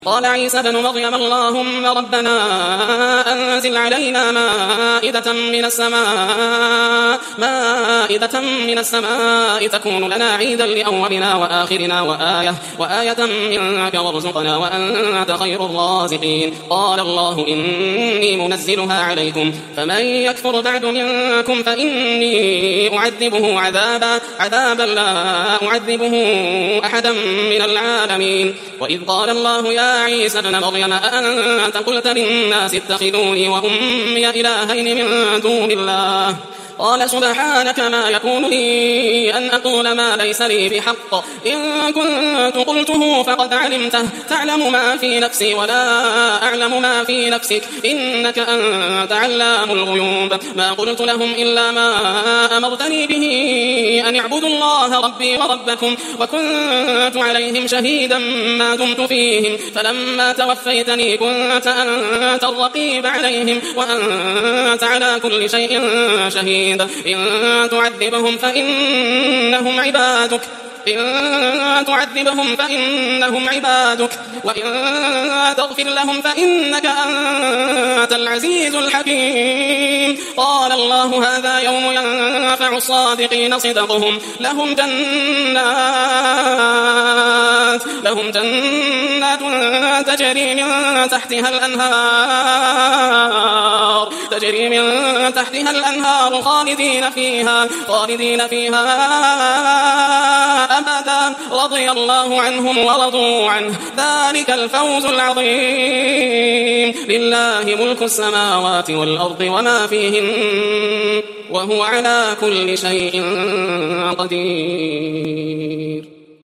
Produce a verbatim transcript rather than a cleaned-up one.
قال عيسى بن مريم اللهم ربنا أنزل علينا مائدة من السماء مائدة من السماء تكون لنا عيدا لأولنا وآخرنا وآية وآية منك وارزقنا وأنت خير الرازقين قال الله إني منزلها عليكم فمن يكفر بعد منكم فإني أعذبه عذابا عذابا لا أعذبه أحدا من العالمين وإذ قال الله يا عيسى ابن مريم أأنت قلت للناس اتخذوني وأمي إلهين من دون الله قال سبحانك ما يكون لي أن أقول ما ليس لي بحق إن كنت قلته فقد علمته تعلم ما في نفسي ولا أعلم ما في نفسك إنك أنت علام الغيوب ما قلت لهم إلا ما أمرتني به أن اعبدوا الله ربي وربكم وكنت عليهم شهيدا ما دمت فيهم فلما توفيتني كنت أنت الرقيب عليهم وأنت على كل شيء شهيد إن تعذبهم فإنهم عبادك إن تعذبهم فإنهم عبادك وإن تغفر لهم فإنك أنت العزيز الحكيم قال الله هذا يوم ينفع الصادقين صدقهم لهم جنات لهم جنات تجري من تحتها الأنهار تجري من تحتها الأنهار خالدين فيها خالدين فيها أبدا رضي الله عنهم ورضوا عنه ذلك الفوز العظيم لله ملك السماوات والأرض وما فيهن وهو على كل شيء قدير.